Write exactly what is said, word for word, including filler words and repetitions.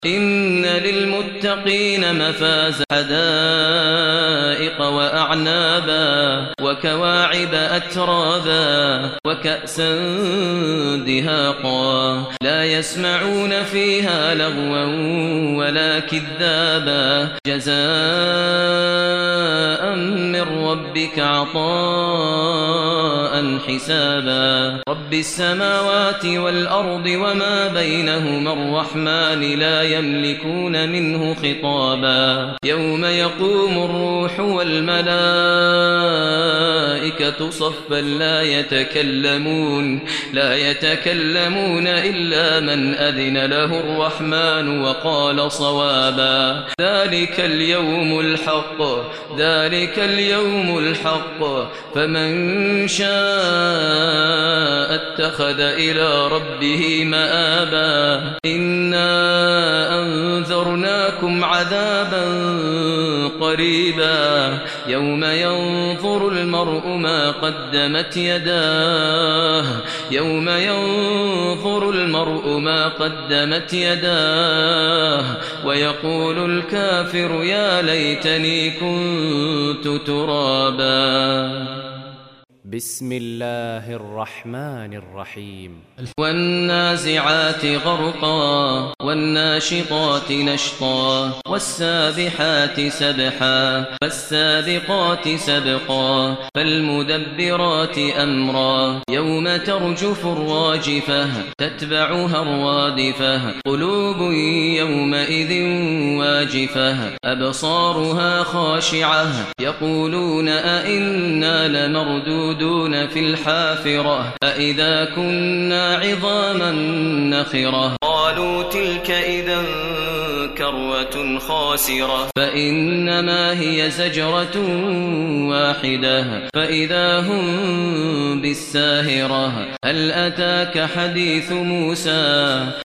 إن للمتقين مفازا حدائق وأعنابا وكواعب أترابا وكأسا دهاقا لا يسمعون فيها لغوا ولا كذابا جزاء من ربك عطاء حسابا رب السماوات والأرض وما بينهما الرحمن لا يملكون منه خطابا يوم يقوم الروح والملائكة صفا لا يتكلمون لا يتكلمون إلا من أذن له الرحمن وقال صوابا ذلك اليوم الحق ذلك اليوم الحق فمن شاء اتخذ إلى ربه مآبا إنا أنذرناكم عذابا قريبا يوم ينظر المرء ما قدمت يداه يوم ينظر المرء ما قدمت يداه ويقول الكافر يا ليتني كنت ترابا بسم الله الرحمن الرحيم والنازعات غرقا والناشطات نشطا والسابحات سبحا فالسابقات سبقا فالمدبرات أمرا يوم ترجف الراجفة تتبعها الرادفة قلوب يومئذ واجفة أبصارها خاشعة يقولون أئنا لمردودون في الحافرة أئذا كنا عظاما نخرة قالوا تلك إذا كروة خاسرة فإنما هي زجرة واحدة فإذا هم بالساهرة هل أتاك حديث موسى